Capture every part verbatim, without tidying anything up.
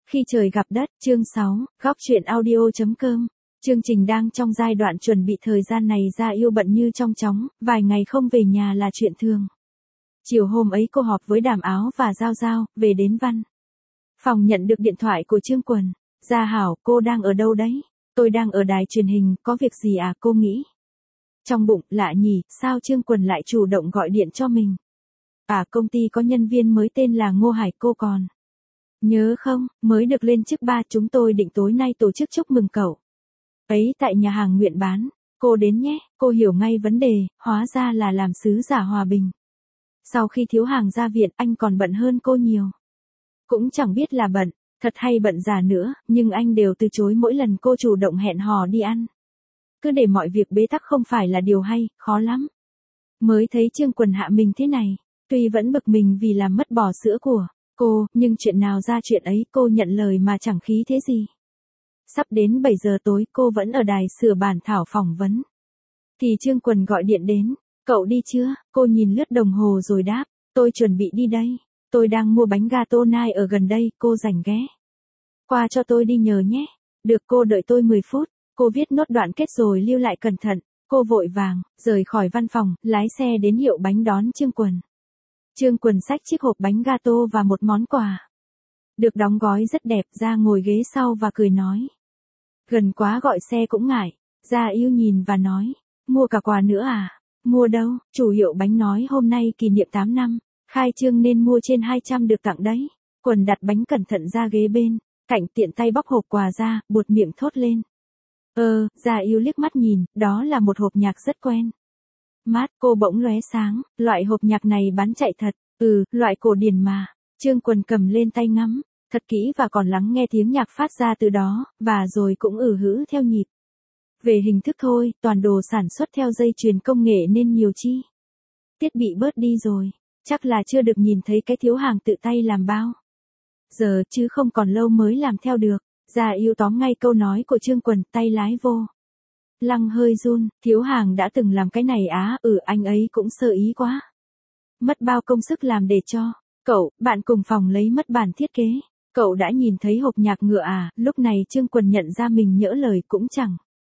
Khi trời gặp đất, chương sáu, góc truyện audio chấm com. Chương trình đang trong giai đoạn chuẩn bị, thời gian này Gia Yêu bận như trong chóng, vài ngày không về nhà là chuyện thường. Chiều hôm ấy cô họp với Đàm Áo và Giao Giao, về đến văn phòng nhận được điện thoại của Trương Quần. Gia Hảo, cô đang ở đâu đấy? Tôi đang ở đài truyền hình, có việc gì à, cô nghĩ? Trong bụng, lạ nhỉ, sao Trương Quần lại chủ động gọi điện cho mình? À, công ty có nhân viên mới tên là Ngô Hải, cô còn nhớ không, mới được lên chức ba, chúng tôi định tối nay tổ chức chúc mừng cậu ấy tại nhà hàng Nguyện Bán, cô đến nhé. Cô hiểu ngay vấn đề, hóa ra là làm sứ giả hòa bình. Sau khi Thiếu Hàng ra viện, anh còn bận hơn cô nhiều. Cũng chẳng biết là bận thật hay bận giả nữa, nhưng anh đều từ chối mỗi lần cô chủ động hẹn hò đi ăn. Cứ để mọi việc bế tắc không phải là điều hay, khó lắm. Mới thấy Trương Quần hạ mình thế này, tuy vẫn bực mình vì làm mất bò sữa của cô, nhưng chuyện nào ra chuyện ấy, cô nhận lời mà chẳng khí thế gì. Sắp đến bảy giờ tối, cô vẫn ở đài sửa bản thảo phỏng vấn. Thì Trương Quần gọi điện đến, cậu đi chưa? Cô nhìn lướt đồng hồ rồi đáp, tôi chuẩn bị đi đây. Tôi đang mua bánh gato nai ở gần đây, cô rảnh ghé qua cho tôi đi nhờ nhé. Được, cô đợi tôi mười phút. Cô viết nốt đoạn kết rồi lưu lại cẩn thận. Cô vội vàng rời khỏi văn phòng, lái xe đến hiệu bánh đón Trương Quần. Trương Quần xách chiếc hộp bánh gato và một món quà được đóng gói rất đẹp, ra ngồi ghế sau và cười nói. Gần quá gọi xe cũng ngại. Gia Yêu nhìn và nói, mua cả quà nữa à? Mua đâu? Chủ hiệu bánh nói hôm nay kỷ niệm tám năm, khai trương nên mua trên hai trăm được tặng đấy. Quần đặt bánh cẩn thận ra ghế bên cạnh, tiện tay bóc hộp quà ra, buột miệng thốt lên. Ờ, Gia Yêu liếc mắt nhìn, đó là một hộp nhạc rất quen mát. Cô bỗng lóe sáng, loại hộp nhạc này bán chạy thật. Ừ, loại cổ điển mà. Trương Quần cầm lên tay ngắm thật kỹ và còn lắng nghe tiếng nhạc phát ra từ đó, và rồi cũng ử hữ theo nhịp. Về hình thức thôi, toàn đồ sản xuất theo dây chuyền công nghệ nên nhiều chi thiết bị bớt đi rồi. Chắc là chưa được nhìn thấy cái Thiếu Hàng tự tay làm bao giờ, chứ không còn lâu mới làm theo được. Gia Yêu tóm ngay câu nói của Trương Quần, tay lái vô lăng hơi run. Thiếu Hàng đã từng làm cái này á? Ừ, anh ấy cũng sơ ý quá. Mất bao công sức làm để cho cậu, bạn cùng phòng lấy mất bản thiết kế. Cậu đã nhìn thấy hộp nhạc ngựa à? Lúc này Trương Quần nhận ra mình nhỡ lời cũng chẳng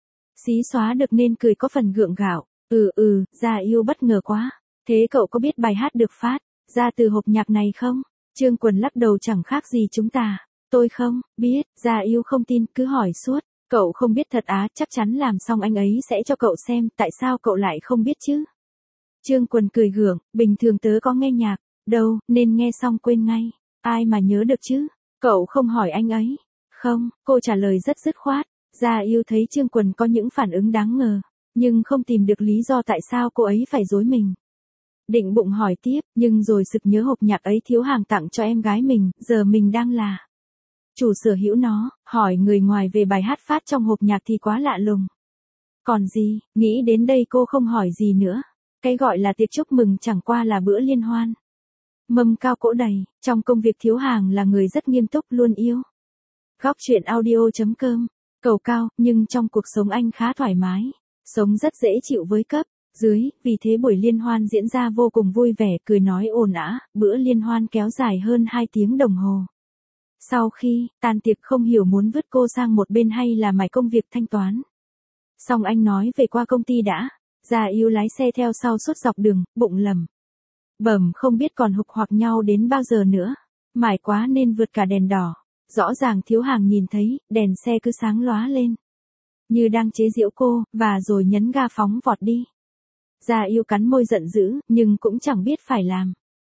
xí xóa được nên cười có phần gượng gạo. Ừ ừ, Gia Yêu bất ngờ quá. Thế cậu có biết bài hát được phát ra từ hộp nhạc này không? Trương Quần lắc đầu, chẳng khác gì chúng ta. Tôi không biết. Gia Yêu không tin, cứ hỏi suốt. Cậu không biết thật á? Chắc chắn làm xong anh ấy sẽ cho cậu xem, tại sao cậu lại không biết chứ? Trương Quần cười gượng, bình thường tớ có nghe nhạc đâu, nên nghe xong quên ngay. Ai mà nhớ được chứ? Cậu không hỏi anh ấy? Không, cô trả lời rất dứt khoát. Gia Yêu thấy Trương Quần có những phản ứng đáng ngờ, nhưng không tìm được lý do tại sao cô ấy phải dối mình. Định bụng hỏi tiếp, nhưng rồi sực nhớ hộp nhạc ấy Thiếu Hàng tặng cho em gái mình, giờ mình đang là chủ sở hữu nó, hỏi người ngoài về bài hát phát trong hộp nhạc thì quá lạ lùng. Còn gì, nghĩ đến đây cô không hỏi gì nữa. Cái gọi là tiệc chúc mừng chẳng qua là bữa liên hoan mâm cao cỗ đầy. Trong công việc Thiếu Hàng là người rất nghiêm túc, luôn yêu góc truyện audio chấm com. Cầu cao, nhưng trong cuộc sống anh khá thoải mái, sống rất dễ chịu với cấp dưới, vì thế buổi liên hoan diễn ra vô cùng vui vẻ, cười nói ồn ào. Bữa liên hoan kéo dài hơn hai tiếng đồng hồ. Sau khi tan tiệc, không hiểu muốn vứt cô sang một bên hay là mải công việc thanh toán. Xong anh nói về qua công ty đã. Gia Yêu lái xe theo sau suốt dọc đường, bụng lẩm bẩm không biết còn hục hoặc nhau đến bao giờ nữa. Mải quá nên vượt cả đèn đỏ. Rõ ràng Thiếu Hàng nhìn thấy, đèn xe cứ sáng lóa lên, như đang chế giễu cô, và rồi nhấn ga phóng vọt đi. Gia Yêu cắn môi giận dữ, nhưng cũng chẳng biết phải làm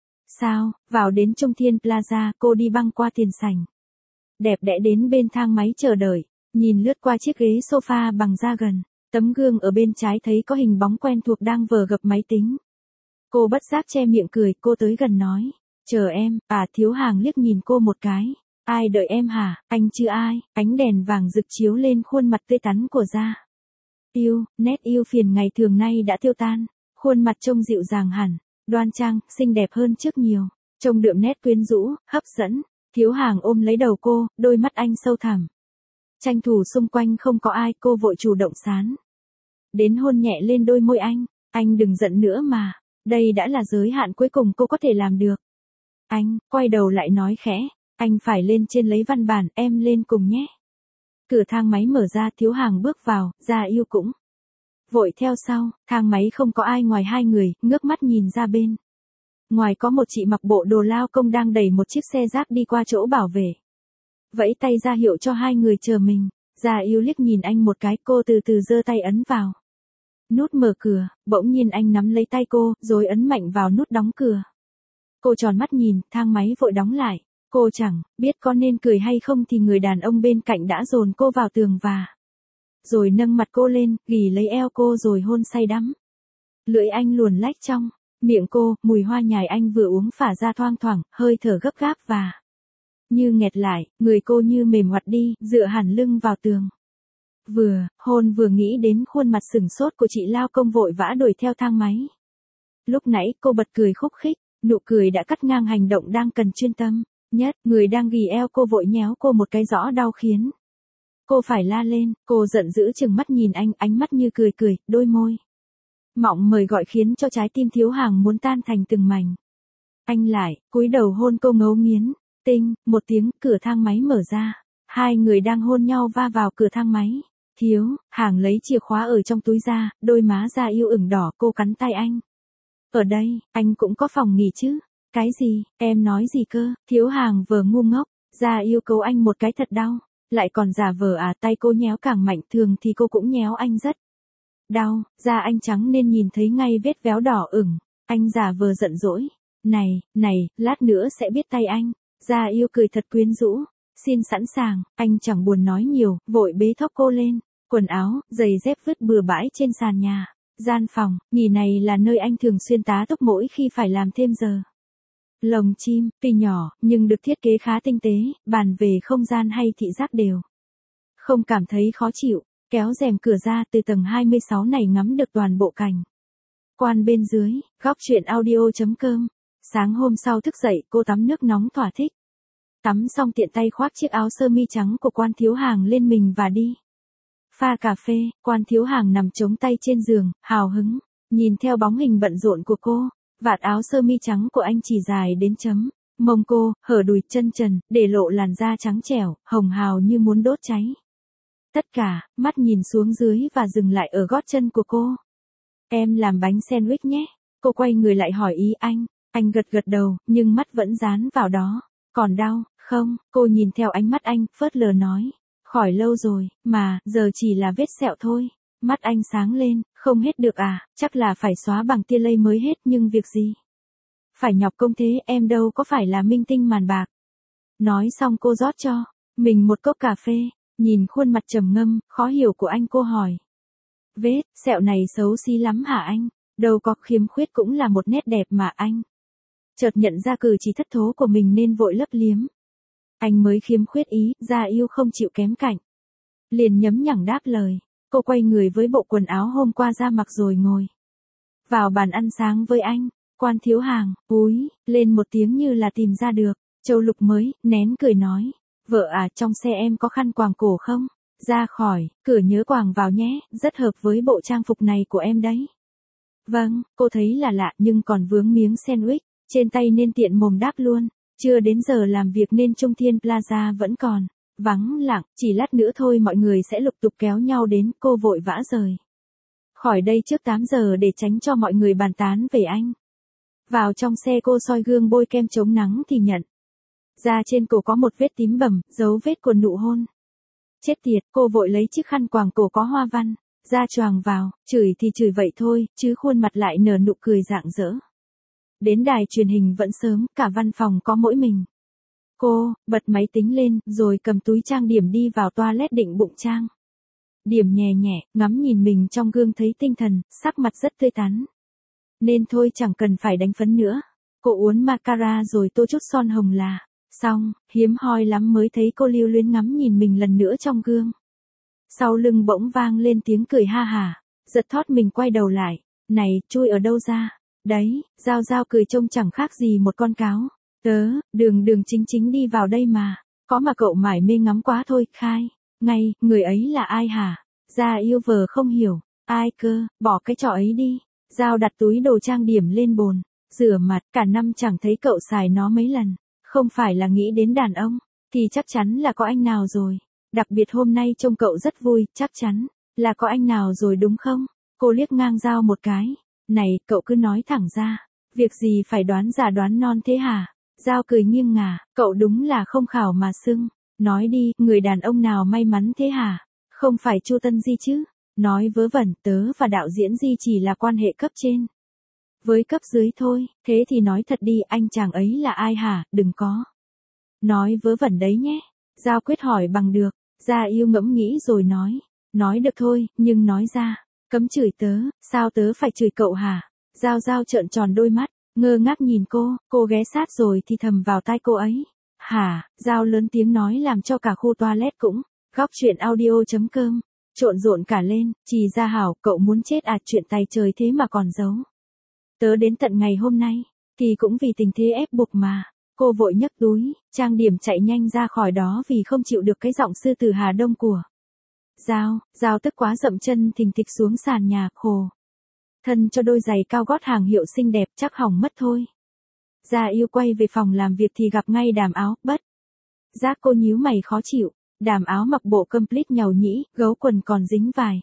sao. Vào đến Trung Thiên Plaza, cô đi băng qua tiền sảnh đẹp đẽ đến bên thang máy chờ đợi, nhìn lướt qua chiếc ghế sofa bằng da gần. Tấm gương ở bên trái thấy có hình bóng quen thuộc đang vờ gập máy tính. Cô bất giác che miệng cười, cô tới gần nói, chờ em. À, Thiếu Hàng liếc nhìn cô một cái. Ai đợi em hả? Anh chứ ai? Ánh đèn vàng rực chiếu lên khuôn mặt tươi tắn của Gia Yêu, nét yêu phiền ngày thường nay đã tiêu tan. Khuôn mặt trông dịu dàng hẳn, đoan trang, xinh đẹp hơn trước nhiều. Trông đượm nét quyến rũ, hấp dẫn. Thiếu Hàng ôm lấy đầu cô, đôi mắt anh sâu thẳm. Tranh thủ xung quanh không có ai, cô vội chủ động sán đến hôn nhẹ lên đôi môi anh. Anh đừng giận nữa mà. Đây đã là giới hạn cuối cùng cô có thể làm được. Anh quay đầu lại nói khẽ, Anh phải lên trên lấy văn bản, em lên cùng nhé. Cửa thang máy mở ra, Thiếu Hàng bước vào, Gia Yêu cũng vội theo sau, thang máy không có ai ngoài hai người, ngước mắt nhìn ra bên. Ngoài có một chị mặc bộ đồ lao công đang đẩy một chiếc xe rác đi qua chỗ bảo vệ. Vẫy tay ra hiệu cho hai người chờ mình, Gia Yêu liếc nhìn anh một cái, cô từ từ giơ tay ấn vào nút mở cửa, bỗng nhiên anh nắm lấy tay cô, rồi ấn mạnh vào nút đóng cửa. Cô tròn mắt nhìn, thang máy vội đóng lại. Cô chẳng biết có nên cười hay không thì người đàn ông bên cạnh đã dồn cô vào tường và rồi nâng mặt cô lên, ghì lấy eo cô rồi hôn say đắm. Lưỡi anh luồn lách trong miệng cô, mùi hoa nhài anh vừa uống phả ra thoang thoảng, hơi thở gấp gáp và như nghẹt lại, người cô như mềm ngoặt đi, dựa hẳn lưng vào tường. Vừa hôn vừa nghĩ đến khuôn mặt sừng sốt của chị lao công vội vã đuổi theo thang máy. Lúc nãy cô bật cười khúc khích, nụ cười đã cắt ngang hành động đang cần chuyên tâm nhất, người đang ghì eo cô vội nhéo cô một cái rõ đau khiến cô phải la lên. Cô giận dữ chừng mắt nhìn anh, ánh mắt như cười cười, đôi môi mọng mời gọi khiến cho trái tim Thiếu Hàng muốn tan thành từng mảnh. Anh lại cúi đầu hôn cô ngấu nghiến. Tinh một tiếng, cửa thang máy mở ra, hai người đang hôn nhau va vào cửa thang máy. Thiếu Hàng lấy chìa khóa ở trong túi ra, đôi má Gia Yêu ửng đỏ, cô cắn tay anh. Ở đây anh cũng có phòng nghỉ chứ? Cái gì, em nói gì cơ? Thiếu Hàng vờ ngu ngốc, Gia Yêu cấu anh một cái thật đau, lại còn giả vờ à. Tay cô nhéo càng mạnh, thường thì cô cũng nhéo anh rất đau, da anh trắng nên nhìn thấy ngay vết véo đỏ ửng. Anh giả vờ giận dỗi, này, này, lát nữa sẽ biết tay anh. Gia Yêu cười thật quyến rũ, xin sẵn sàng. Anh chẳng buồn nói nhiều, vội bế thốc cô lên, quần áo, giày dép vứt bừa bãi trên sàn nhà. Gian phòng nghỉ này là nơi anh thường xuyên tá túc mỗi khi phải làm thêm giờ. Lồng chim, tuy nhỏ, nhưng được thiết kế khá tinh tế, bàn về không gian hay thị giác đều không cảm thấy khó chịu. Kéo rèm cửa ra, từ tầng hai mươi sáu này ngắm được toàn bộ cảnh quan bên dưới. Góc truyện audio chấm com. Sáng hôm sau thức dậy, cô tắm nước nóng thỏa thích. Tắm xong tiện tay khoác chiếc áo sơ mi trắng của Quan Thiếu Hàng lên mình và đi pha cà phê. Quan Thiếu Hàng nằm chống tay trên giường, hào hứng nhìn theo bóng hình bận rộn của cô. Vạt áo sơ mi trắng của anh chỉ dài đến chấm mông cô, hở đùi chân trần, để lộ làn da trắng trẻo, hồng hào như muốn đốt cháy. Tất cả, mắt nhìn xuống dưới và dừng lại ở gót chân của cô. Em làm bánh sandwich nhé. Cô quay người lại hỏi ý anh. Anh gật gật đầu, nhưng mắt vẫn dán vào đó. Còn đau, không? Cô nhìn theo ánh mắt anh, phớt lờ nói. Khỏi lâu rồi, mà, giờ chỉ là vết sẹo thôi. Mắt anh sáng lên, không hết được à, chắc là phải xóa bằng tia lây mới hết, nhưng việc gì phải nhọc công thế, em đâu có phải là minh tinh màn bạc. Nói xong cô rót cho mình một cốc cà phê, nhìn khuôn mặt trầm ngâm, khó hiểu của anh, cô hỏi. Vết sẹo này xấu xí lắm hả anh? Đâu có, khiếm khuyết cũng là một nét đẹp mà anh. Chợt nhận ra cử chỉ thất thố của mình nên vội lấp liếm. Anh mới khiếm khuyết ý. Gia Yêu không chịu kém cạnh, liền nhấm nhẳng đáp lời. Cô quay người với bộ quần áo hôm qua ra mặc rồi ngồi vào bàn ăn sáng với anh. Quan Thiếu Hàng úi lên một tiếng như là tìm ra được châu lục mới, nén cười nói. Vợ à, trong xe em có khăn quàng cổ không? Ra khỏi cửa nhớ quàng vào nhé, rất hợp với bộ trang phục này của em đấy. Vâng, cô thấy là lạ nhưng còn vướng miếng sandwich trên tay nên tiện mồm đáp luôn. Chưa đến giờ làm việc nên Trung Thiên Plaza vẫn còn vắng lặng, chỉ lát nữa thôi mọi người sẽ lục tục kéo nhau đến. Cô vội vã rời khỏi đây trước tám giờ để tránh cho mọi người bàn tán về anh. Vào trong xe cô soi gương bôi kem chống nắng thì nhận ra trên cổ có một vết tím bầm, dấu vết của nụ hôn. Chết tiệt, cô vội lấy chiếc khăn quàng cổ có hoa văn ra choàng vào, chửi thì chửi vậy thôi, chứ khuôn mặt lại nở nụ cười rạng rỡ. Đến đài truyền hình vẫn sớm, cả văn phòng có mỗi mình. Cô bật máy tính lên, rồi cầm túi trang điểm đi vào toilet định bụng trang điểm nhẹ nhẹ, ngắm nhìn mình trong gương thấy tinh thần, sắc mặt rất tươi tắn. Nên thôi chẳng cần phải đánh phấn nữa. Cô uốn mascara rồi tô chút son hồng là xong. Hiếm hoi lắm mới thấy cô lưu luyến ngắm nhìn mình lần nữa trong gương. Sau lưng bỗng vang lên tiếng cười ha hả. Giật thót mình quay đầu lại. Này, chui ở đâu ra? Đấy, Giao Giao cười trông chẳng khác gì một con cáo. Tớ, đường đường chính chính đi vào đây mà. Có mà cậu mải mê ngắm quá thôi, khai. Ngay, người ấy là ai hả? Gia Yêu vờ không hiểu. Ai cơ, bỏ cái trò ấy đi. Giao đặt túi đồ trang điểm lên bồn, rửa mặt, cả năm chẳng thấy cậu xài nó mấy lần. Không phải là nghĩ đến đàn ông, thì chắc chắn là có anh nào rồi. Đặc biệt hôm nay trông cậu rất vui, chắc chắn là có anh nào rồi đúng không? Cô liếc ngang Giao một cái. Này, cậu cứ nói thẳng ra. Việc gì phải đoán già đoán non thế hả? Giao cười nghiêng ngả, cậu đúng là không khảo mà xưng. Nói đi, người đàn ông nào may mắn thế hả? Không phải Chu Tân Di chứ? Nói vớ vẩn, tớ và đạo diễn Di chỉ là quan hệ cấp trên. Với cấp dưới thôi, thế thì nói thật đi, anh chàng ấy là ai hả? Đừng có nói vớ vẩn đấy nhé. Giao quyết hỏi bằng được. Gia Yêu ngẫm nghĩ rồi nói. Nói được thôi, nhưng nói ra. Cấm chửi tớ, sao tớ phải chửi cậu hả? Giao Giao trợn tròn đôi mắt, ngơ ngác nhìn cô, cô ghé sát rồi thì thầm vào tai cô ấy. Hả? Giao lớn tiếng nói làm cho cả khu toilet cũng. Góc chuyện audio.com. Trộn rộn cả lên, Trì Gia Hảo, cậu muốn chết à, chuyện tay trời thế mà còn giấu. Tớ đến tận ngày hôm nay, thì cũng vì tình thế ép buộc mà. Cô vội nhấc túi, trang điểm chạy nhanh ra khỏi đó vì không chịu được cái giọng sư tử Hà Đông của Giao. Giao tức quá dậm chân thình thịch xuống sàn nhà, khổ thân cho đôi giày cao gót hàng hiệu xinh đẹp, chắc hỏng mất thôi. Gia Yêu quay về phòng làm việc thì gặp ngay Đàm Áo, bất giác cô nhíu mày khó chịu. Đàm Áo mặc bộ complete nhàu nhĩ, gấu quần còn dính vài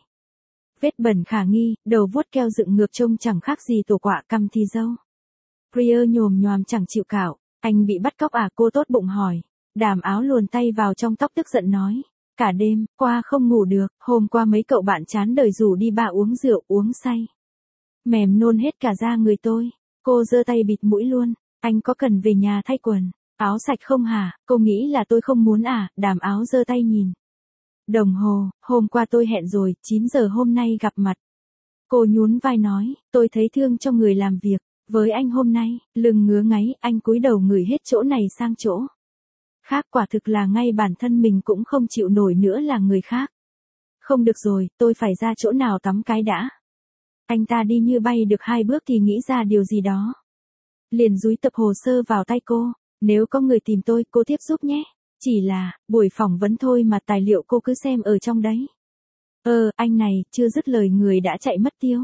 vết bẩn khả nghi, đầu vuốt keo dựng ngược trông chẳng khác gì tổ quạ căm thì dâu. Priya nhồm nhoàm chẳng chịu cạo. Anh bị bắt cóc à, cô tốt bụng hỏi. Đàm Áo luồn tay vào trong tóc tức giận nói. Cả đêm, qua không ngủ được, hôm qua mấy cậu bạn chán đời rủ đi ba uống rượu, uống say. Mềm nôn hết cả da người tôi. Cô giơ tay bịt mũi luôn. Anh có cần về nhà thay quần áo sạch không hả? Cô nghĩ là tôi không muốn à? Đàm Áo giơ tay nhìn đồng hồ, hôm qua tôi hẹn rồi, chín giờ hôm nay gặp mặt. Cô nhún vai nói, tôi thấy thương cho người làm việc. Với anh hôm nay, lưng ngứa ngáy, anh cúi đầu ngửi hết chỗ này sang chỗ khác, quả thực là ngay bản thân mình cũng không chịu nổi nữa là người khác. Không được rồi, tôi phải ra chỗ nào tắm cái đã. Anh ta đi như bay được hai bước thì nghĩ ra điều gì đó. Liền dúi tập hồ sơ vào tay cô. Nếu có người tìm tôi, cô tiếp giúp nhé. Chỉ là, buổi phỏng vấn thôi mà tài liệu cô cứ xem ở trong đấy. Ờ, anh này, chưa dứt lời người đã chạy mất tiêu.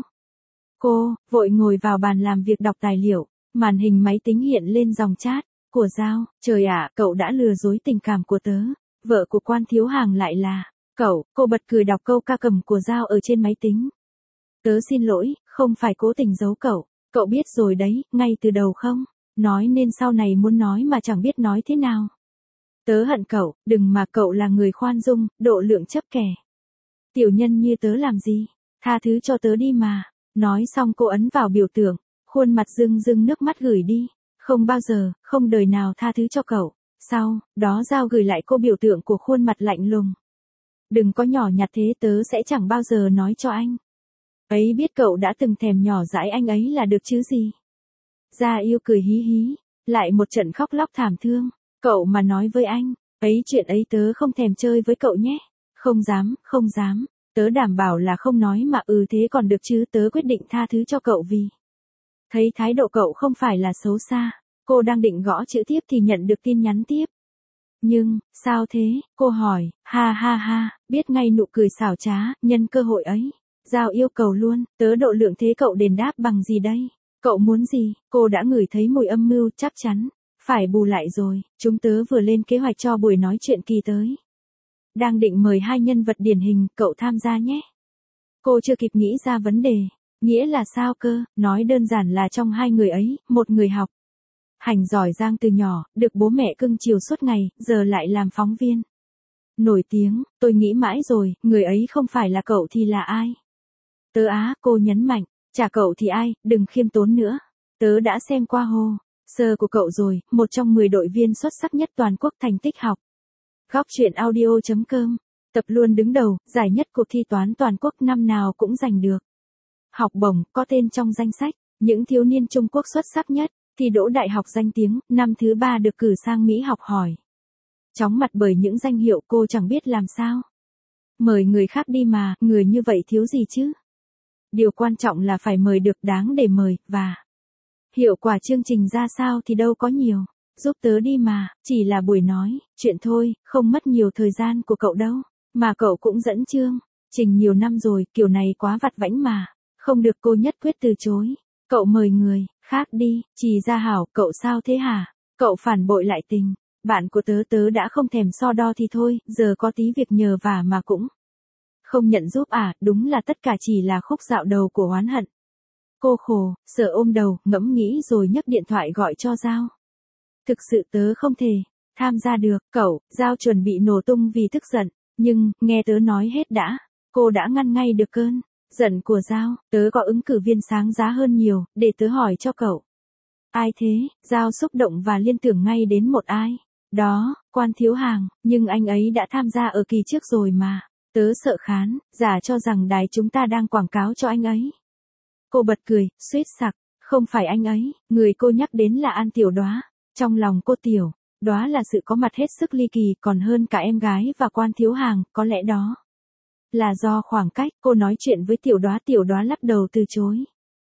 Cô, vội ngồi vào bàn làm việc đọc tài liệu. Màn hình máy tính hiện lên dòng chat của Giao. Trời ạ, cậu đã lừa dối tình cảm của tớ. Vợ của quan thiếu hàng lại là cậu. Cô bật cười đọc câu ca cầm của Giao ở trên máy tính. Tớ xin lỗi, không phải cố tình giấu cậu. Cậu biết rồi đấy, ngay từ đầu không? Nói nên sau này muốn nói mà chẳng biết nói thế nào. Tớ hận cậu, đừng mà cậu là người khoan dung, độ lượng chấp kẻ. Tiểu nhân như tớ làm gì? Tha thứ cho tớ đi mà. Nói xong cô ấn vào biểu tượng, khuôn mặt rưng rưng nước mắt gửi đi. Không bao giờ, không đời nào tha thứ cho cậu. Sau, đó Giao gửi lại cô biểu tượng của khuôn mặt lạnh lùng. Đừng có nhỏ nhặt thế, tớ sẽ chẳng bao giờ nói cho anh. Ấy biết cậu đã từng thèm nhỏ dãi anh ấy là được chứ gì. Gia Yêu cười hí hí, lại một trận khóc lóc thảm thương. Cậu mà nói với anh, ấy chuyện ấy tớ không thèm chơi với cậu nhé. Không dám, không dám. Tớ đảm bảo là không nói mà ừ thế còn được chứ, tớ quyết định tha thứ cho cậu vì thấy thái độ cậu không phải là xấu xa. Cô đang định gõ chữ tiếp thì nhận được tin nhắn tiếp. Nhưng, sao thế? Cô hỏi, ha ha ha, biết ngay nụ cười xảo trá, nhân cơ hội ấy. Giao yêu cầu luôn, tớ độ lượng thế cậu đền đáp bằng gì đây? Cậu muốn gì? Cô đã ngửi thấy mùi âm mưu, chắc chắn phải bù lại rồi. Chúng tớ vừa lên kế hoạch cho buổi nói chuyện kỳ tới. Đang định mời hai nhân vật điển hình, cậu tham gia nhé. Cô chưa kịp nghĩ ra vấn đề. Nghĩa là sao cơ? Nói đơn giản là trong hai người ấy, một người học hành giỏi giang từ nhỏ, được bố mẹ cưng chiều suốt ngày, giờ lại làm phóng viên nổi tiếng. Tôi nghĩ mãi rồi, người ấy không phải là cậu thì là ai? Tớ á, cô nhấn mạnh. Chả cậu thì ai, đừng khiêm tốn nữa. Tớ đã xem qua hồ sơ của cậu rồi, một trong mười đội viên xuất sắc nhất toàn quốc thành tích học. Góc chuyện audio.com. Tập luôn đứng đầu, giải nhất cuộc thi toán toàn quốc năm nào cũng giành được học bổng, có tên trong danh sách những thiếu niên Trung Quốc xuất sắc nhất, thi đỗ đại học danh tiếng, năm thứ ba được cử sang Mỹ học hỏi. Chóng mặt bởi những danh hiệu, cô chẳng biết làm sao mời người khác đi mà, người như vậy thiếu gì chứ? Điều quan trọng là phải mời được đáng để mời, và hiệu quả chương trình ra sao thì đâu có nhiều. Giúp tớ đi mà, chỉ là buổi nói chuyện thôi, không mất nhiều thời gian của cậu đâu. Mà cậu cũng dẫn chương trình nhiều năm rồi, kiểu này quá vặt vãnh mà. Không được, cô nhất quyết từ chối. Cậu mời người khác đi. Trì Gia Hảo, cậu sao thế hả? Cậu phản bội lại tình. Bạn của tớ tớ đã không thèm so đo thì thôi, giờ có tí việc nhờ vả mà cũng không nhận giúp à, đúng là tất cả chỉ là khúc dạo đầu của oán hận. Cô khổ, sợ ôm đầu, ngẫm nghĩ rồi nhấc điện thoại gọi cho Giao. Thực sự tớ không thể tham gia được, cậu. Giao chuẩn bị nổ tung vì tức giận, nhưng, nghe tớ nói hết đã. Cô đã ngăn ngay được cơn giận của Giao. Tớ có ứng cử viên sáng giá hơn nhiều, để tớ hỏi cho cậu. Ai thế? Giao xúc động và liên tưởng ngay đến một ai. Đó, Quan Thiếu Hàng, nhưng anh ấy đã tham gia ở kỳ trước rồi mà. Tớ sợ khán giả cho rằng đài chúng ta đang quảng cáo cho anh ấy. Cô bật cười, suýt sặc, không phải anh ấy, người cô nhắc đến là An Tiểu Đóa. Trong lòng cô Tiểu Đóa là sự có mặt hết sức ly kỳ, còn hơn cả em gái và Quan Thiếu Hàng, có lẽ đó là do khoảng cách. Cô nói chuyện với Tiểu Đóa, Tiểu Đóa lắc đầu từ chối,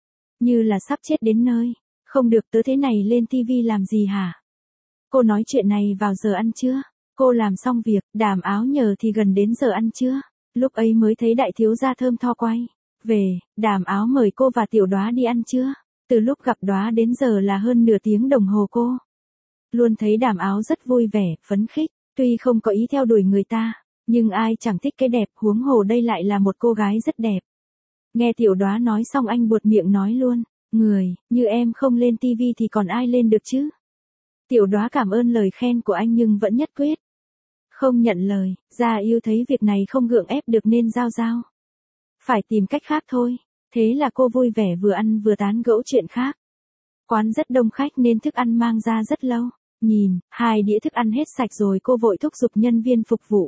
như là sắp chết đến nơi. Không được, tớ thế này lên tivi làm gì hả? Cô nói chuyện này vào giờ ăn trưa. Cô làm xong việc, đàm áo nhờ thì gần đến giờ ăn trưa. Lúc ấy mới thấy đại thiếu gia thơm tho quay về, đàm áo mời cô và Tiểu Đóa đi ăn trưa. Từ lúc gặp Đóa đến giờ là hơn nửa tiếng đồng hồ, cô luôn thấy đàm áo rất vui vẻ, phấn khích. Tuy không có ý theo đuổi người ta, nhưng ai chẳng thích cái đẹp, huống hồ đây lại là một cô gái rất đẹp. Nghe Tiểu Đóa nói xong anh buột miệng nói luôn, người như em không lên tivi thì còn ai lên được chứ? Tiểu Đóa cảm ơn lời khen của anh nhưng vẫn nhất quyết không nhận lời. Gia Yêu thấy việc này không gượng ép được nên Giao Giao phải tìm cách khác thôi. Thế là cô vui vẻ vừa ăn vừa tán gẫu chuyện khác. Quán rất đông khách nên thức ăn mang ra rất lâu. Nhìn hai đĩa thức ăn hết sạch rồi cô vội thúc giục nhân viên phục vụ.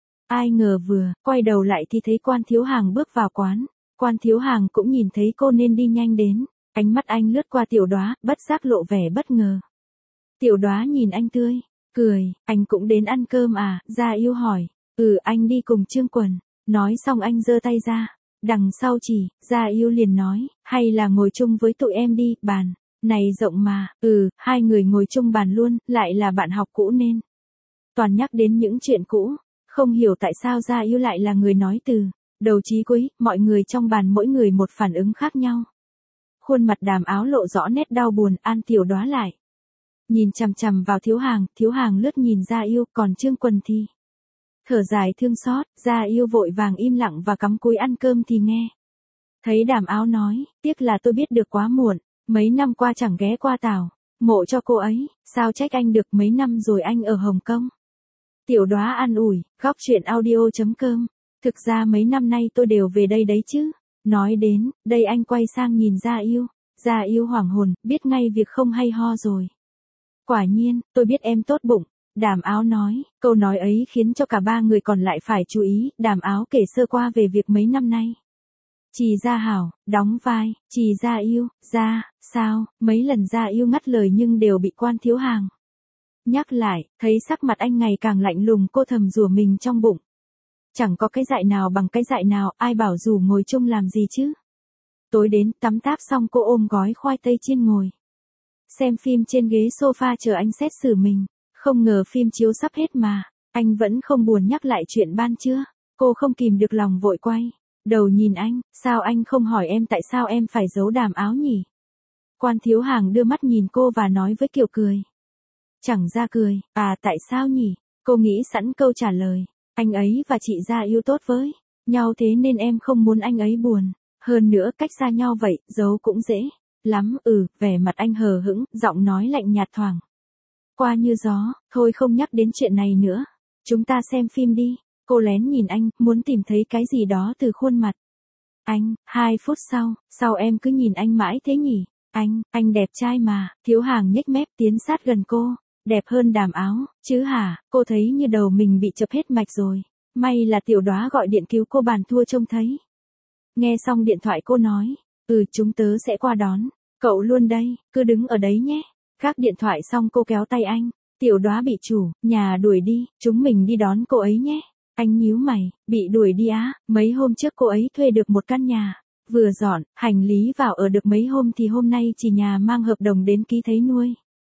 Ai ngờ vừa quay đầu lại thì thấy Quan Thiếu Hàng bước vào quán. Quan Thiếu Hàng cũng nhìn thấy cô nên đi nhanh đến. Ánh mắt anh lướt qua Tiểu Đóa, bất giác lộ vẻ bất ngờ. Tiểu Đóa nhìn anh tươi cười, anh cũng đến ăn cơm à? Gia Yêu hỏi. Ừ, anh đi cùng Trương Quần. Nói xong anh giơ tay ra. Đằng sau chỉ, Gia Yêu liền nói, hay là ngồi chung với tụi em đi, bàn này rộng mà. Ừ, hai người ngồi chung bàn luôn, lại là bạn học cũ nên toàn nhắc đến những chuyện cũ. Không hiểu tại sao Gia Yêu lại là người nói từ đầu chí cuối, mọi người trong bàn mỗi người một phản ứng khác nhau. Khuôn mặt đàm áo lộ rõ nét đau buồn, An Tiểu Đóa lại nhìn chằm chằm vào Thiếu Hàng. Thiếu Hàng lướt nhìn Gia Yêu, còn Trương Quần thì thở dài thương xót. Gia Yêu vội vàng im lặng và cắm cúi ăn cơm thì nghe thấy đàm áo nói, tiếc là tôi biết được quá muộn, mấy năm qua chẳng ghé qua Tảo mộ cho cô ấy, sao trách anh được, mấy năm rồi anh ở Hồng Kông. Tiểu Đóa an ủi, góc truyện audio chấm com. Thực ra mấy năm nay tôi đều về đây đấy chứ. Nói đến đây anh quay sang nhìn Gia Yêu. Gia Yêu hoảng hồn, biết ngay việc không hay ho rồi. Quả nhiên, tôi biết em tốt bụng. Đàm áo nói, câu nói ấy khiến cho cả ba người còn lại phải chú ý. Đàm áo kể sơ qua về việc mấy năm nay Trì Gia Hảo đóng vai Trì Gia Yêu. Ra sao? Mấy lần Gia Yêu ngắt lời nhưng đều bị Quan Thiếu Hàng nhắc lại. Thấy sắc mặt anh ngày càng lạnh lùng, cô thầm rủa mình trong bụng. Chẳng có cái dại nào bằng cái dại nào, ai bảo dù ngồi chung làm gì chứ. Tối đến, tắm táp xong cô ôm gói khoai tây chiên ngồi xem phim trên ghế sofa chờ anh xét xử mình. Không ngờ phim chiếu sắp hết mà anh vẫn không buồn nhắc lại chuyện ban trưa. Cô không kìm được lòng vội quay đầu nhìn anh. Sao anh không hỏi em tại sao em phải giấu đàm áo nhỉ? Quan Thiếu Hàng đưa mắt nhìn cô và nói với kiểu cười chẳng ra cười. À, tại sao nhỉ? Cô nghĩ sẵn câu trả lời. Anh ấy và chị Gia Yêu tốt với nhau thế nên em không muốn anh ấy buồn. Hơn nữa cách xa nhau vậy, giấu cũng dễ lắm. Ừ, vẻ mặt anh hờ hững, giọng nói lạnh nhạt thoảng qua như gió. Thôi không nhắc đến chuyện này nữa. Chúng ta xem phim đi. Cô lén nhìn anh, muốn tìm thấy cái gì đó từ khuôn mặt anh. Hai phút sau, sao em cứ nhìn anh mãi thế nhỉ? Anh, anh đẹp trai mà. Thiếu Hàng nhếch mép tiến sát gần cô. Đẹp hơn đàm áo, chứ hả? Cô thấy như đầu mình bị chập hết mạch rồi. May là Tiểu Đóa gọi điện cứu cô, bàn thua trông thấy. Nghe xong điện thoại cô nói, ừ, chúng tớ sẽ qua đón cậu luôn đây, cứ đứng ở đấy nhé. Gác điện thoại xong cô kéo tay anh. Tiểu Đóa bị chủ nhà đuổi đi, chúng mình đi đón cô ấy nhé. Anh nhíu mày, bị đuổi đi á? Mấy hôm trước cô ấy thuê được một căn nhà, vừa dọn hành lý vào ở được mấy hôm thì hôm nay chỉ nhà mang hợp đồng đến ký thấy nuôi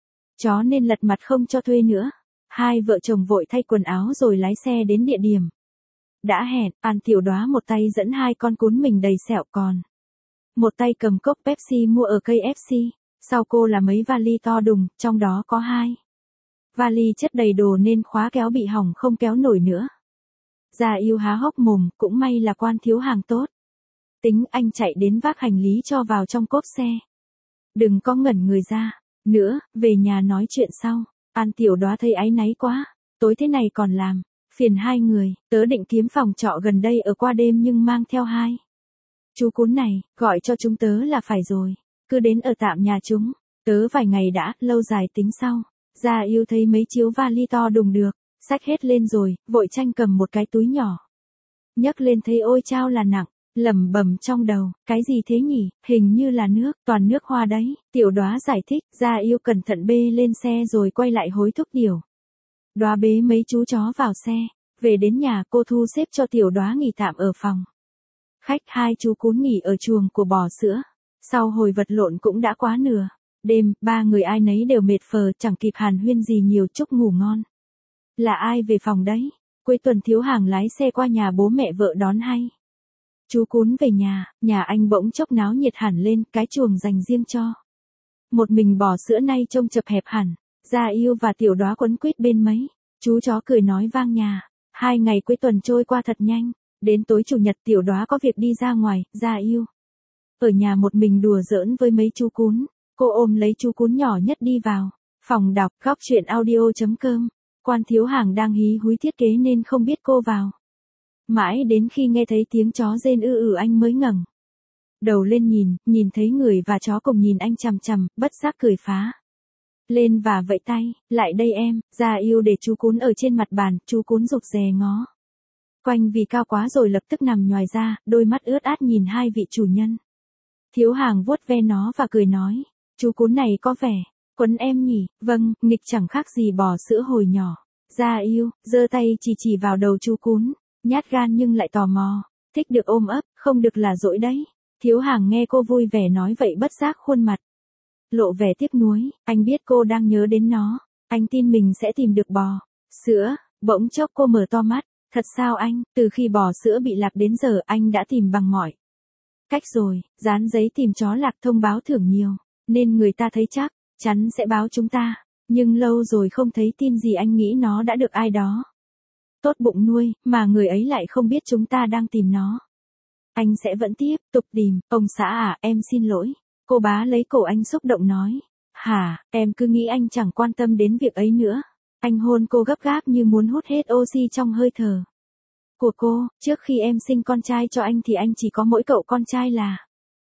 chó nên lật mặt không cho thuê nữa. Hai vợ chồng vội thay quần áo rồi lái xe đến địa điểm đã hẹn. An Tiểu Đóa một tay dẫn hai con cún mình đầy sẹo, còn một tay cầm cốc Pepsi mua ở cây ép xê. Sau cô là mấy vali to đùng, trong đó có hai vali chất đầy đồ nên khóa kéo bị hỏng không kéo nổi nữa. Gia Yêu há hốc mồm, cũng may là Quan Thiếu Hàng tốt. Tính anh chạy đến vác hành lý cho vào trong cốp xe. Đừng có ngẩn người ra nữa, về nhà nói chuyện sau. An Tiểu Đóa thấy áy náy quá, tối thế này còn làm phiền hai người, tớ định kiếm phòng trọ gần đây ở qua đêm nhưng mang theo hai chú cún này, gọi cho chúng tớ là phải rồi, cứ đến ở tạm nhà chúng, tớ vài ngày đã, lâu dài tính sau. Gia Yêu thấy mấy chiếu vali to đùng được, xách hết lên rồi, vội tranh cầm một cái túi nhỏ. Nhấc lên thấy ôi chao là nặng, lẩm bẩm trong đầu, cái gì thế nhỉ, hình như là nước, toàn nước hoa đấy. Tiểu Đóa giải thích, Gia Yêu cẩn thận bê lên xe rồi quay lại hối thúc Tiểu Đóa bế mấy chú chó vào xe. Về đến nhà cô thu xếp cho Tiểu Đóa nghỉ tạm ở phòng khách, hai chú cún nghỉ ở chuồng của bò sữa. Sau hồi vật lộn cũng đã quá nửa đêm, ba người ai nấy đều mệt phờ, chẳng kịp hàn huyên gì nhiều, chúc ngủ ngon. Là ai về phòng đấy? Cuối tuần Thiếu Hàng lái xe qua nhà bố mẹ vợ đón hay. Chú cún về nhà, nhà anh bỗng chốc náo nhiệt hẳn lên, cái chuồng dành riêng cho một mình bò sữa nay trông chật hẹp hẳn. Gia Yêu và Tiểu Đóa quấn quýt bên mấy chú chó cười nói vang nhà. Hai ngày cuối tuần trôi qua thật nhanh. Đến tối chủ nhật Tiểu Đóa có việc đi ra ngoài, Gia Yêu ở nhà một mình đùa giỡn với mấy chú cún. Cô ôm lấy chú cún nhỏ nhất đi vào phòng đọc. Góc truyện audio chấm com. Quan Thiếu Hàng đang hí húi thiết kế nên không biết cô vào. Mãi đến khi nghe thấy tiếng chó rên ư ử anh mới ngẩng đầu lên nhìn, nhìn thấy người và chó cùng nhìn anh chằm chằm, bất giác cười phá lên và vẫy tay, lại đây em. Gia Yêu để chú cún ở trên mặt bàn, chú cún rụt rè ngó quanh vì cao quá rồi lập tức nằm nhoài ra, đôi mắt ướt át nhìn hai vị chủ nhân. Thiếu Hàng vuốt ve nó và cười nói, chú cún này có vẻ quấn em nhỉ? Vâng, nghịch chẳng khác gì bò sữa hồi nhỏ. Gia Yêu giơ tay chỉ chỉ vào đầu chú cún, nhát gan nhưng lại tò mò, thích được ôm ấp, không được là dỗi đấy. Thiếu Hàng nghe cô vui vẻ nói vậy bất giác khuôn mặt lộ vẻ tiếc nuối, anh biết cô đang nhớ đến nó, anh tin mình sẽ tìm được bò sữa. Bỗng chốc cô mở to mắt, thật sao anh, từ khi bò sữa bị lạc đến giờ anh đã tìm bằng mọi cách rồi, dán giấy tìm chó lạc thông báo thưởng nhiều, nên người ta thấy chắc chắn sẽ báo chúng ta, nhưng lâu rồi không thấy tin gì, anh nghĩ nó đã được ai đó tốt bụng nuôi, mà người ấy lại không biết chúng ta đang tìm nó. Anh sẽ vẫn tiếp tục tìm. Ông xã à, em xin lỗi. Cô bá lấy cổ anh xúc động nói. Hả, em cứ nghĩ anh chẳng quan tâm đến việc ấy nữa. Anh hôn cô gấp gáp như muốn hút hết oxy trong hơi thở của cô. Trước khi em sinh con trai cho anh thì anh chỉ có mỗi cậu con trai là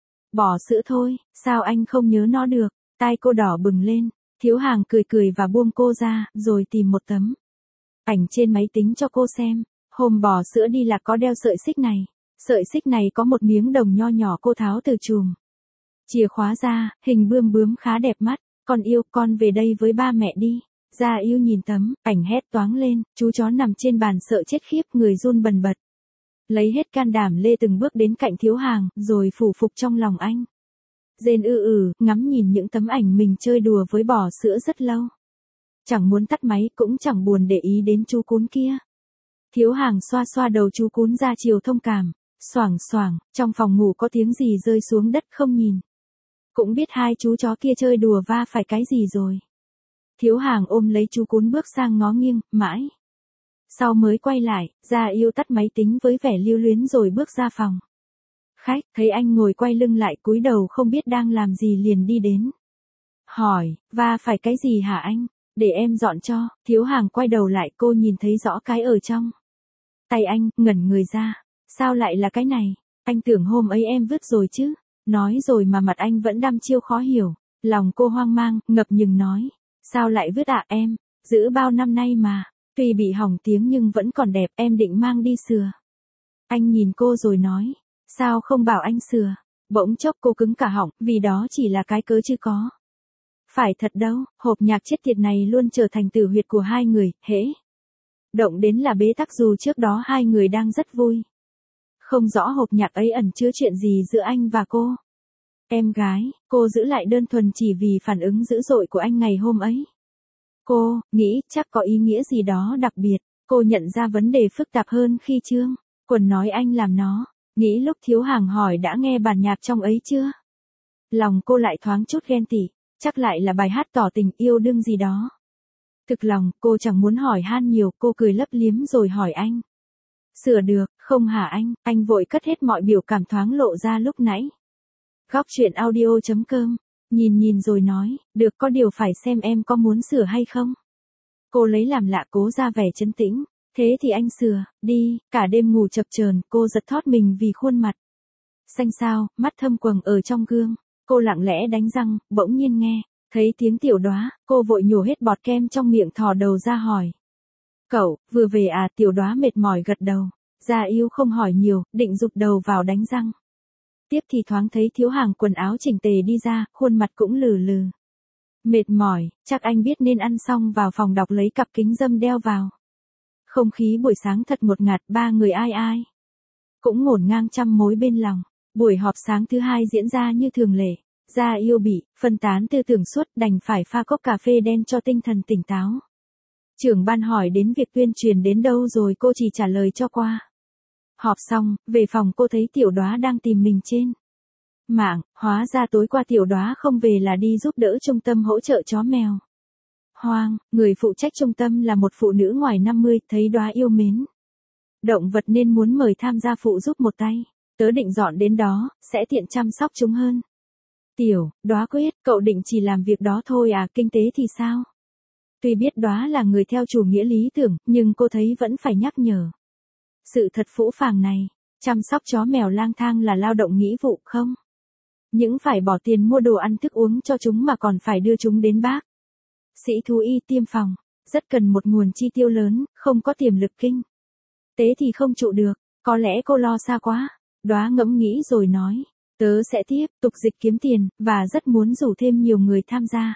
bò sữa thôi, sao anh không nhớ nó được? Tai cô đỏ bừng lên. Thiếu Hàng cười cười và buông cô ra, rồi tìm một tấm ảnh trên máy tính cho cô xem. Hôm bò sữa đi lạc có đeo sợi xích này. Sợi xích này có một miếng đồng nho nhỏ, cô tháo từ chùm chìa khóa ra, hình bươm bướm khá đẹp mắt. Con yêu, con về đây với ba mẹ đi. Gia Yêu nhìn tấm ảnh hét toáng lên, chú chó nằm trên bàn sợ chết khiếp, người run bần bật. Lấy hết can đảm lê từng bước đến cạnh Thiếu Hàng, rồi phủ phục trong lòng anh. Rên ư ử, ngắm nhìn những tấm ảnh mình chơi đùa với bò sữa rất lâu. Chẳng muốn tắt máy, cũng chẳng buồn để ý đến chú cún kia. Thiếu Hàng xoa xoa đầu chú cún ra chiều thông cảm. Xoảng xoảng, trong phòng ngủ có tiếng gì rơi xuống đất không nhìn. Cũng biết hai chú chó kia chơi đùa va phải cái gì rồi. Thiếu Hàng ôm lấy chú cún bước sang ngó nghiêng, mãi sau mới quay lại. Gia Yêu tắt máy tính với vẻ lưu luyến rồi bước ra phòng khách, thấy anh ngồi quay lưng lại cúi đầu không biết đang làm gì liền đi đến. Hỏi, va phải cái gì hả anh? Để em dọn cho. Thiếu Hàng quay đầu lại, cô nhìn thấy rõ cái ở trong tay anh, ngẩn người ra. Sao lại là cái này? Anh tưởng hôm ấy em vứt rồi chứ. Nói rồi mà mặt anh vẫn đăm chiêu khó hiểu. Lòng cô hoang mang, ngập ngừng nói. Sao lại vứt ạ em? Giữ bao năm nay mà. Tuy bị hỏng tiếng nhưng vẫn còn đẹp, em định mang đi sửa. Anh nhìn cô rồi nói. Sao không bảo anh sửa? Bỗng chốc cô cứng cả họng, vì đó chỉ là cái cớ chứ có phải thật đâu. Hộp nhạc chết tiệt này luôn trở thành tử huyệt của hai người, hễ động đến là bế tắc, dù trước đó hai người đang rất vui. Không rõ hộp nhạc ấy ẩn chứa chuyện gì giữa anh và cô em gái. Cô giữ lại đơn thuần chỉ vì phản ứng dữ dội của anh ngày hôm ấy. Cô nghĩ chắc có ý nghĩa gì đó đặc biệt. Cô nhận ra vấn đề phức tạp hơn khi Trương Quần nói anh làm nó. Nghĩ lúc Thiếu Hàng hỏi đã nghe bản nhạc trong ấy chưa? Lòng cô lại thoáng chút ghen tị. chắc lại là bài hát tỏ tình yêu đương gì đó. Thực lòng, cô chẳng muốn hỏi han nhiều, cô cười lấp liếm rồi hỏi anh. Sửa được, không hả anh? Anh vội cất hết mọi biểu cảm thoáng lộ ra lúc nãy. Góc chuyện audio chấm com, nhìn nhìn rồi nói, được, có điều phải xem em có muốn sửa hay không. Cô lấy làm lạ cố ra vẻ trấn tĩnh, thế thì anh sửa, đi. Cả đêm ngủ chập chờn, cô giật thót mình vì khuôn mặt xanh xao, mắt thâm quầng ở trong gương. Cô lặng lẽ đánh răng, bỗng nhiên nghe thấy tiếng Tiểu Đóa, cô vội nhổ hết bọt kem trong miệng thò đầu ra hỏi. Cậu, vừa về à? Tiểu Đóa mệt mỏi gật đầu. Gia Yêu không hỏi nhiều, định rụt đầu vào đánh răng. Tiếp thì thoáng thấy Thiếu Hàng quần áo chỉnh tề đi ra, khuôn mặt cũng lừ lừ. Mệt mỏi, chắc anh biết nên ăn xong vào phòng đọc lấy cặp kính râm đeo vào. Không khí buổi sáng thật ngột ngạt, ba người ai ai cũng ngổn ngang trăm mối bên lòng. Buổi họp sáng thứ hai diễn ra như thường lệ. Gia Yêu bị phân tán tư tưởng suốt, đành phải pha cốc cà phê đen cho tinh thần tỉnh táo. Trưởng ban hỏi đến việc tuyên truyền đến đâu rồi, cô chỉ trả lời cho qua. Họp xong, về phòng cô thấy Tiểu Đóa đang tìm mình trên mạng, hóa ra tối qua Tiểu Đóa không về là đi giúp đỡ trung tâm hỗ trợ chó mèo hoang. Người phụ trách trung tâm là một phụ nữ ngoài năm mươi, thấy Đóa yêu mến động vật nên muốn mời tham gia phụ giúp một tay. Tớ định dọn đến đó, sẽ tiện chăm sóc chúng hơn. Tiểu Đóa quyết, cậu định chỉ làm việc đó thôi à, kinh tế thì sao? Tuy biết Đóa là người theo chủ nghĩa lý tưởng, nhưng cô thấy vẫn phải nhắc nhở. Sự thật phũ phàng này, chăm sóc chó mèo lang thang là lao động nghĩa vụ không? Những phải bỏ tiền mua đồ ăn thức uống cho chúng mà còn phải đưa chúng đến bác sĩ thú y tiêm phòng, rất cần một nguồn chi tiêu lớn, không có tiềm lực kinh tế thì không trụ được. Có lẽ cô lo xa quá. Đóa ngẫm nghĩ rồi nói, tớ sẽ tiếp tục dịch kiếm tiền, và rất muốn rủ thêm nhiều người tham gia.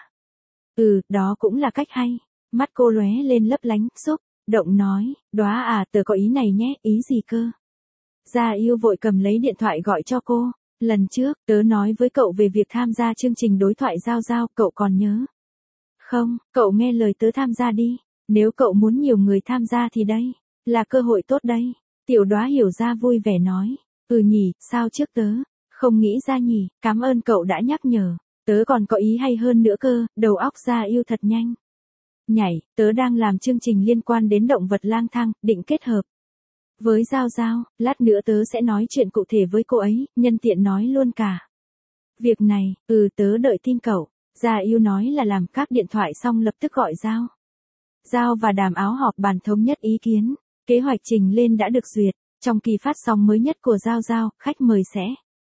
Ừ, đó cũng là cách hay. Mắt cô lóe lên lấp lánh, xúc động nói, Đóa à, tớ có ý này nhé. Ý gì cơ? Gia Yêu vội cầm lấy điện thoại gọi cho cô. Lần trước, tớ nói với cậu về việc tham gia chương trình đối thoại giao giao, cậu còn nhớ không? Cậu nghe lời tớ tham gia đi. Nếu cậu muốn nhiều người tham gia thì đây là cơ hội tốt đây. Tiểu Đóa hiểu ra vui vẻ nói, ừ nhỉ, sao trước tớ không nghĩ ra nhỉ, cảm ơn cậu đã nhắc nhở. Tớ còn có ý hay hơn nữa cơ. Đầu óc Gia Yêu thật nhanh nhảy, tớ đang làm chương trình liên quan đến động vật lang thang, định kết hợp với Giao Giao, lát nữa tớ sẽ nói chuyện cụ thể với cô ấy, nhân tiện nói luôn cả việc này. Ừ, tớ đợi tin cậu. Gia Yêu nói là làm các điện thoại xong lập tức gọi Giao Giao và Đàm Áo họp bàn thống nhất ý kiến. Kế hoạch trình lên đã được duyệt. Trong kỳ phát sóng mới nhất của Giao Giao, khách mời sẽ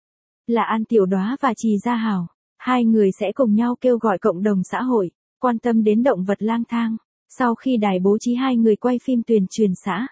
là An Tiểu Đóa và Trì Gia Hảo. Hai người sẽ cùng nhau kêu gọi cộng đồng xã hội quan tâm đến động vật lang thang. Sau khi đài bố trí hai người quay phim tuyên truyền xã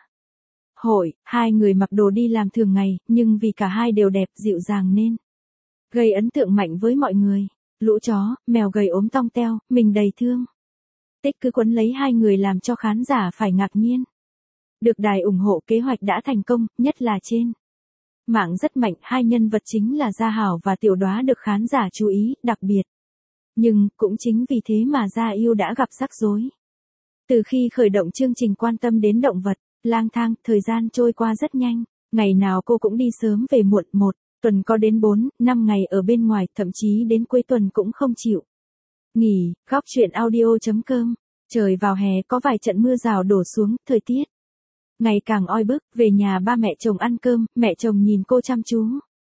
hội, hai người mặc đồ đi làm thường ngày, nhưng vì cả hai đều đẹp dịu dàng nên gây ấn tượng mạnh với mọi người. Lũ chó, mèo gầy ốm tong teo, mình đầy thương tích cứ quấn lấy hai người làm cho khán giả phải ngạc nhiên. Được đài ủng hộ, kế hoạch đã thành công, nhất là trên mạng rất mạnh. Hai nhân vật chính là Gia Hảo và Tiểu Đóa được khán giả chú ý đặc biệt. Nhưng cũng chính vì thế mà Gia Yêu đã gặp rắc rối. Từ khi khởi động chương trình quan tâm đến động vật lang thang, thời gian trôi qua rất nhanh. Ngày nào cô cũng đi sớm về muộn, một tuần có đến bốn, năm ngày ở bên ngoài, thậm chí đến cuối tuần cũng không chịu nghỉ. Góc chuyện audio chấm com. Trời vào hè có vài trận mưa rào đổ xuống, thời tiết ngày càng oi bức. Về nhà ba mẹ chồng ăn cơm, mẹ chồng nhìn cô chăm chú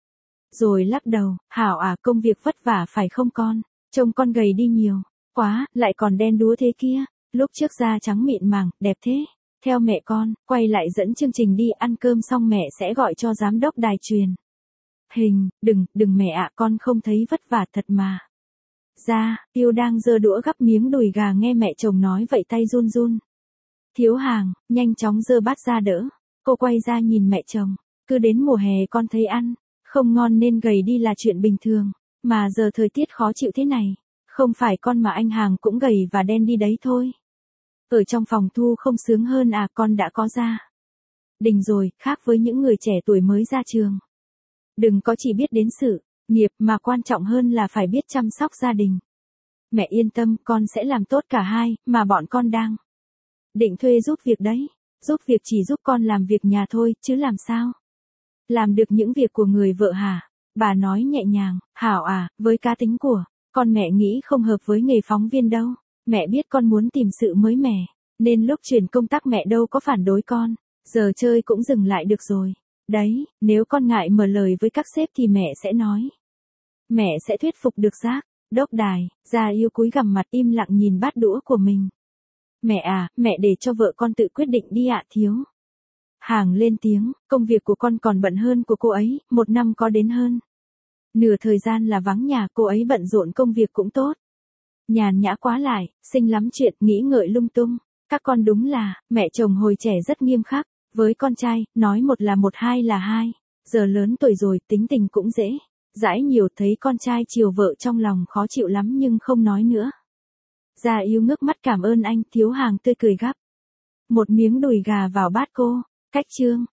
rồi lắc đầu, Hảo à, công việc vất vả phải không con? Trông con gầy đi nhiều quá, lại còn đen đúa thế kia. Lúc trước da trắng mịn màng, đẹp thế. Theo mẹ con, quay lại dẫn chương trình đi. Ăn cơm xong mẹ sẽ gọi cho giám đốc đài truyền hình, đừng, đừng mẹ ạ, con không thấy vất vả thật mà. Gia Yêu đang giơ đũa gắp miếng đùi gà, nghe mẹ chồng nói vậy tay run run. Thiếu Hàng nhanh chóng giơ bát ra đỡ. Cô quay ra nhìn mẹ chồng, cứ đến mùa hè con thấy ăn không ngon nên gầy đi là chuyện bình thường, mà giờ thời tiết khó chịu thế này, không phải con mà anh Hàng cũng gầy và đen đi đấy thôi. Ở trong phòng thu không sướng hơn à, con đã có gia đình rồi, khác với những người trẻ tuổi mới ra trường. Đừng có chỉ biết đến sự nghiệp mà quan trọng hơn là phải biết chăm sóc gia đình. Mẹ yên tâm, con sẽ làm tốt cả hai, mà bọn con đang định thuê giúp việc đấy. Giúp việc chỉ giúp con làm việc nhà thôi, chứ làm sao làm được những việc của người vợ hả? Bà nói nhẹ nhàng. Hảo à, với cá tính của Con mẹ nghĩ không hợp với nghề phóng viên đâu. Mẹ biết con muốn tìm sự mới mẻ, nên lúc chuyển công tác mẹ đâu có phản đối con. Giờ chơi cũng dừng lại được rồi. Đấy, nếu con ngại mở lời với các sếp thì mẹ sẽ nói. Mẹ sẽ thuyết phục được Giác. Đốc đài, Gia Yêu cúi gằm mặt im lặng nhìn bát đũa của mình. Mẹ à, mẹ để cho vợ con tự quyết định đi ạ thiếu. Hàng lên tiếng, công việc của con còn bận hơn của cô ấy, một năm có đến hơn. Nửa thời gian là vắng nhà, cô ấy bận rộn công việc cũng tốt. Nhàn nhã quá lại, xinh lắm chuyện, nghĩ ngợi lung tung. Các con đúng là, mẹ chồng hồi trẻ rất nghiêm khắc. Với con trai, nói một là một, hai là hai. Giờ lớn tuổi rồi, tính tình cũng dễ. Dãi nhiều, thấy con trai chiều vợ trong lòng khó chịu lắm nhưng không nói nữa. Gia Yêu ngước mắt cảm ơn anh, thiếu Hàng tươi cười gắp một miếng đùi gà vào bát cô. Cách chương